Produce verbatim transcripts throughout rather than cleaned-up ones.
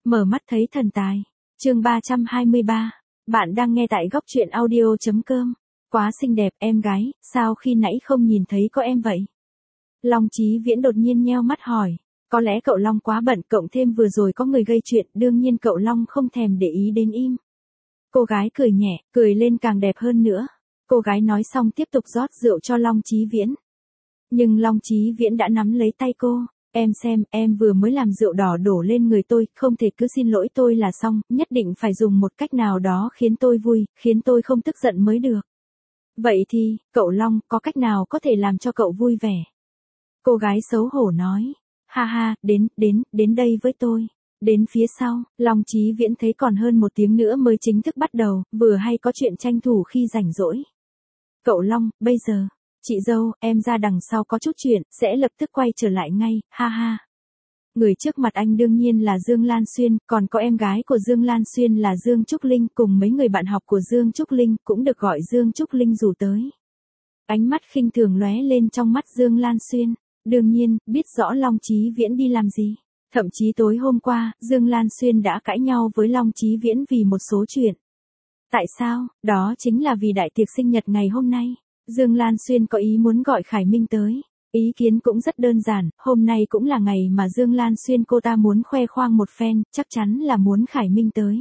Mở mắt thấy thần tài. Chương ba trăm hai mươi ba. Bạn đang nghe tại góc truyện audio chấm com. Quá xinh đẹp em gái, sao khi nãy không nhìn thấy có em vậy? Long Chí Viễn đột nhiên nheo mắt hỏi. Có lẽ cậu Long quá bận, cộng thêm vừa rồi có người gây chuyện, đương nhiên cậu Long không thèm để ý đến im. Cô gái cười nhẹ, cười lên càng đẹp hơn nữa. Cô gái nói xong tiếp tục rót rượu cho Long Chí Viễn. Nhưng Long Chí Viễn đã nắm lấy tay cô. Em xem, em vừa mới làm rượu đỏ đổ lên người tôi, không thể cứ xin lỗi tôi là xong, nhất định phải dùng một cách nào đó khiến tôi vui, khiến tôi không tức giận mới được. Vậy thì, cậu Long, có cách nào có thể làm cho cậu vui vẻ? Cô gái xấu hổ nói. Ha ha, đến, đến, đến đây với tôi. Đến phía sau, Long Chí Viễn thấy còn hơn một tiếng nữa mới chính thức bắt đầu, vừa hay có chuyện tranh thủ khi rảnh rỗi. Cậu Long, bây giờ, chị dâu, em ra đằng sau có chút chuyện, sẽ lập tức quay trở lại ngay, ha ha. Người trước mặt anh đương nhiên là Dương Lan Xuyên, còn có em gái của Dương Lan Xuyên là Dương Trúc Linh cùng mấy người bạn học của Dương Trúc Linh cũng được gọi Dương Trúc Linh rủ tới. Ánh mắt khinh thường lóe lên trong mắt Dương Lan Xuyên, đương nhiên, biết rõ Long Chí Viễn đi làm gì. Thậm chí tối hôm qua, Dương Lan Xuyên đã cãi nhau với Long Chí Viễn vì một số chuyện. Tại sao? Đó chính là vì đại tiệc sinh nhật ngày hôm nay. Dương Lan Xuyên có ý muốn gọi Khải Minh tới. Ý kiến cũng rất đơn giản, hôm nay cũng là ngày mà Dương Lan Xuyên cô ta muốn khoe khoang một phen, chắc chắn là muốn Khải Minh tới.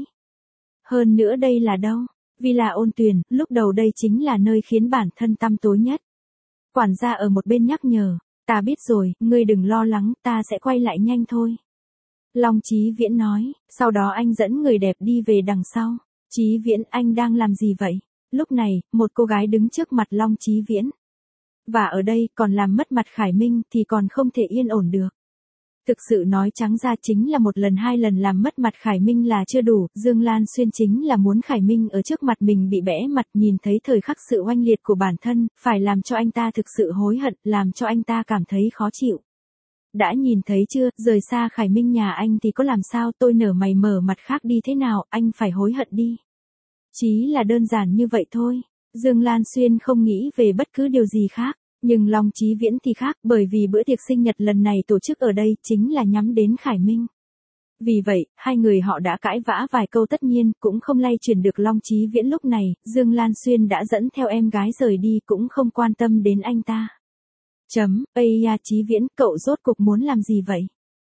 Hơn nữa đây là đâu? Villa Ôn Tuyền, lúc đầu đây chính là nơi khiến bản thân tăm tối nhất. Quản gia ở một bên nhắc nhở, ta biết rồi, ngươi đừng lo lắng, ta sẽ quay lại nhanh thôi. Long Chí Viễn nói, sau đó anh dẫn người đẹp đi về đằng sau. Chí Viễn, anh đang làm gì vậy? Lúc này, một cô gái đứng trước mặt Long Chí Viễn. Và ở đây, còn làm mất mặt Khải Minh thì còn không thể yên ổn được. Thực sự nói trắng ra chính là một lần hai lần làm mất mặt Khải Minh là chưa đủ, Dương Lan Xuyên chính là muốn Khải Minh ở trước mặt mình bị bẽ mặt, nhìn thấy thời khắc sự oanh liệt của bản thân, phải làm cho anh ta thực sự hối hận, làm cho anh ta cảm thấy khó chịu. Đã nhìn thấy chưa, rời xa Khải Minh nhà anh thì có làm sao, tôi nở mày mở mặt khác đi thế nào, anh phải hối hận đi. Chỉ là đơn giản như vậy thôi. Dương Lan Xuyên không nghĩ về bất cứ điều gì khác, nhưng Long Chí Viễn thì khác, bởi vì bữa tiệc sinh nhật lần này tổ chức ở đây chính là nhắm đến Khải Minh. Vì vậy, hai người họ đã cãi vã vài câu, tất nhiên cũng không lay chuyển được Long Chí Viễn. Lúc này, Dương Lan Xuyên đã dẫn theo em gái rời đi, cũng không quan tâm đến anh ta. Chấm, ây ya Chí Viễn, cậu rốt cuộc muốn làm gì vậy?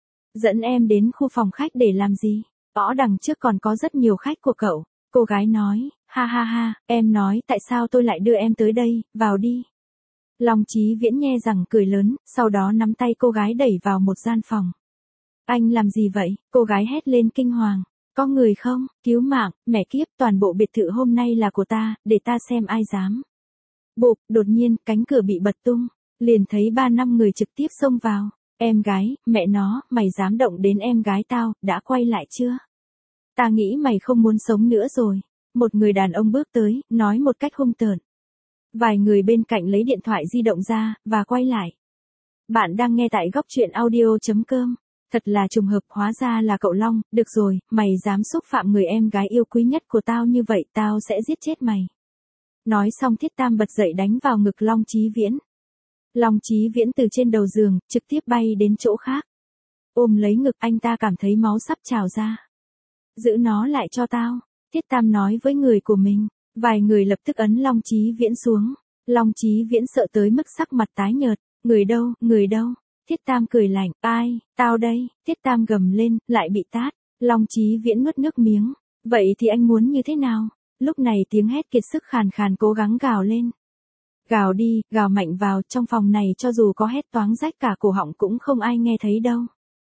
Dẫn em đến khu phòng khách để làm gì? Ở đằng trước còn có rất nhiều khách của cậu. Cô gái nói, ha ha ha, em nói tại sao tôi lại đưa em tới đây, vào đi. Long Chí Viễn nhe răng cười lớn, sau đó nắm tay cô gái đẩy vào một gian phòng. Anh làm gì vậy? Cô gái hét lên kinh hoàng. Có người không? Cứu mạng, mẹ kiếp, toàn bộ biệt thự hôm nay là của ta, để ta xem ai dám. Bụp, đột nhiên, cánh cửa bị bật tung. Liền thấy ba năm người trực tiếp xông vào. Em gái, mẹ nó, mày dám động đến em gái tao, đã quay lại chưa? Ta nghĩ mày không muốn sống nữa rồi. Một người đàn ông bước tới, nói một cách hung tợn. Vài người bên cạnh lấy điện thoại di động ra, và quay lại. Bạn đang nghe tại góc truyện audio chấm com. Thật là trùng hợp, hóa ra là cậu Long, được rồi, mày dám xúc phạm người em gái yêu quý nhất của tao như vậy, tao sẽ giết chết mày. Nói xong Thiết Tam bật dậy đánh vào ngực Long Chí Viễn. Long Chí Viễn từ trên đầu giường, trực tiếp bay đến chỗ khác. Ôm lấy ngực, anh ta cảm thấy máu sắp trào ra. Giữ nó lại cho tao, Thiết Tam nói với người của mình. Vài người lập tức ấn Long Chí Viễn xuống. Long Chí Viễn sợ tới mức sắc mặt tái nhợt. Người đâu, người đâu? Thiết Tam cười lạnh, ai, tao đây. Thiết Tam gầm lên, lại bị tát. Long Chí Viễn nuốt nước miếng. Vậy thì anh muốn như thế nào? Lúc này tiếng hét kiệt sức khàn khàn cố gắng gào lên. Gào đi, gào mạnh vào, trong phòng này cho dù có hét toáng rách cả cổ họng cũng không ai nghe thấy đâu.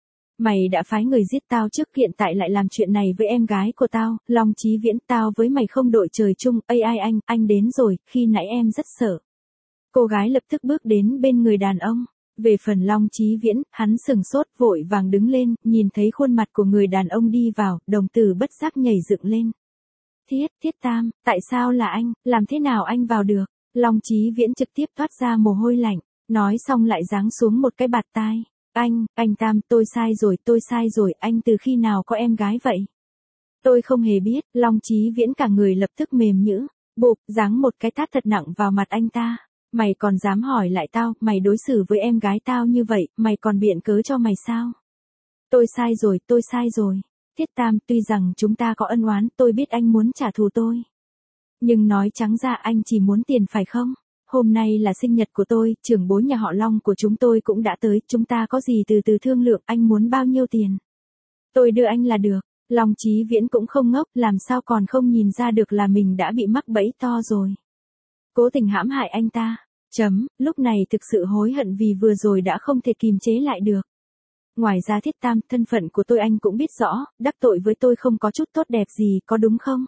Mày đã phái người giết tao trước, hiện tại lại làm chuyện này với em gái của tao, Long Chí Viễn, tao với mày không đội trời chung, ây ai anh, anh đến rồi, khi nãy em rất sợ. Cô gái lập tức bước đến bên người đàn ông. Về phần Long Chí Viễn, hắn sừng sốt, vội vàng đứng lên, nhìn thấy khuôn mặt của người đàn ông đi vào, đồng tử bất giác nhảy dựng lên. Thiết, Thiết Tam, tại sao là anh, làm thế nào anh vào được? Long Chí Viễn trực tiếp thoát ra mồ hôi lạnh, nói xong lại giáng xuống một cái bạt tai. Anh, anh Tam, tôi sai rồi, tôi sai rồi, anh từ khi nào có em gái vậy? Tôi không hề biết, Long Chí Viễn cả người lập tức mềm nhũn, bụp, giáng một cái tát thật nặng vào mặt anh ta. Mày còn dám hỏi lại tao, mày đối xử với em gái tao như vậy, mày còn biện cớ cho mày sao? Tôi sai rồi, tôi sai rồi. Thiết Tam, tuy rằng chúng ta có ân oán, tôi biết anh muốn trả thù tôi. Nhưng nói trắng ra anh chỉ muốn tiền phải không? Hôm nay là sinh nhật của tôi, trưởng bối nhà họ Long của chúng tôi cũng đã tới, chúng ta có gì từ từ thương lượng, anh muốn bao nhiêu tiền? Tôi đưa anh là được. Long Chí Viễn cũng không ngốc, làm sao còn không nhìn ra được là mình đã bị mắc bẫy to rồi. Cố tình hãm hại anh ta. Chấm, lúc này thực sự hối hận vì vừa rồi đã không thể kìm chế lại được. Ngoài ra Thiết Tam, thân phận của tôi anh cũng biết rõ, đắc tội với tôi không có chút tốt đẹp gì, có đúng không?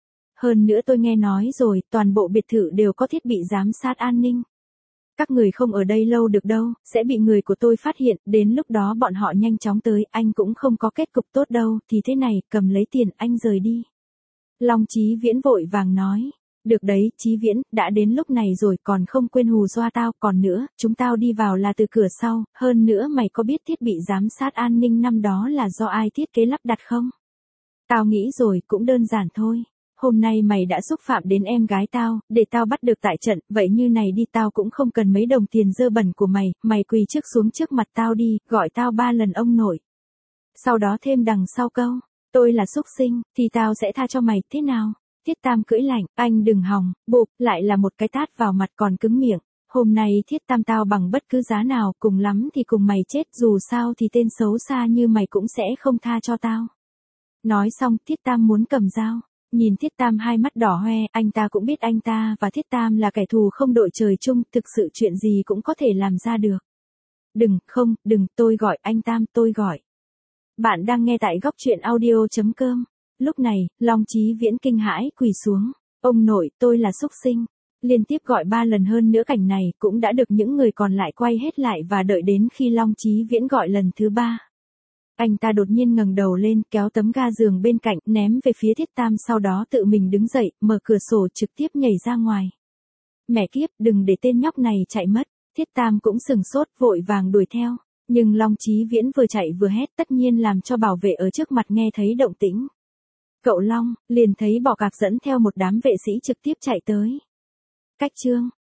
Hơn nữa tôi nghe nói rồi, toàn bộ biệt thự đều có thiết bị giám sát an ninh. Các người không ở đây lâu được đâu, sẽ bị người của tôi phát hiện, đến lúc đó bọn họ nhanh chóng tới, anh cũng không có kết cục tốt đâu, thì thế này, cầm lấy tiền, anh rời đi. Long Chí Viễn vội vàng nói, được đấy, Chí Viễn, đã đến lúc này rồi còn không quên hù dọa tao, còn nữa, chúng tao đi vào là từ cửa sau, hơn nữa mày có biết thiết bị giám sát an ninh năm đó là do ai thiết kế lắp đặt không? Tao nghĩ rồi, cũng đơn giản thôi. Hôm nay mày đã xúc phạm đến em gái tao, để tao bắt được tại trận, vậy như này đi tao cũng không cần mấy đồng tiền dơ bẩn của mày, mày quỳ trước xuống trước mặt tao đi, gọi tao ba lần ông nội. Sau đó thêm đằng sau câu, tôi là súc sinh, thì tao sẽ tha cho mày, thế nào? Thiết Tam cưỡi lạnh, anh đừng hòng, bụp, lại là một cái tát vào mặt còn cứng miệng. Hôm nay Thiết Tam tao bằng bất cứ giá nào, cùng lắm thì cùng mày chết, dù sao thì tên xấu xa như mày cũng sẽ không tha cho tao. Nói xong, Thiết Tam muốn cầm dao. Nhìn Thiết Tam hai mắt đỏ hoe, anh ta cũng biết anh ta và Thiết Tam là kẻ thù không đội trời chung, thực sự chuyện gì cũng có thể làm ra được. Đừng, không, đừng, tôi gọi, anh Tam, tôi gọi. Bạn đang nghe tại góc truyện audio.com. Lúc này, Long Chí Viễn kinh hãi quỳ xuống. Ông nội, tôi là súc sinh. Liên tiếp gọi ba lần hơn nữa cảnh này cũng đã được những người còn lại quay hết lại và đợi đến khi Long Chí Viễn gọi lần thứ ba. Anh ta đột nhiên ngẩng đầu lên, kéo tấm ga giường bên cạnh, ném về phía Thiết Tam, sau đó tự mình đứng dậy, mở cửa sổ trực tiếp nhảy ra ngoài. Mẹ kiếp, đừng để tên nhóc này chạy mất. Thiết Tam cũng sừng sốt, vội vàng đuổi theo. Nhưng Long Chí Viễn vừa chạy vừa hét, tất nhiên làm cho bảo vệ ở trước mặt nghe thấy động tĩnh. Cậu Long, liền thấy bọ cạp dẫn theo một đám vệ sĩ trực tiếp chạy tới. Cách chương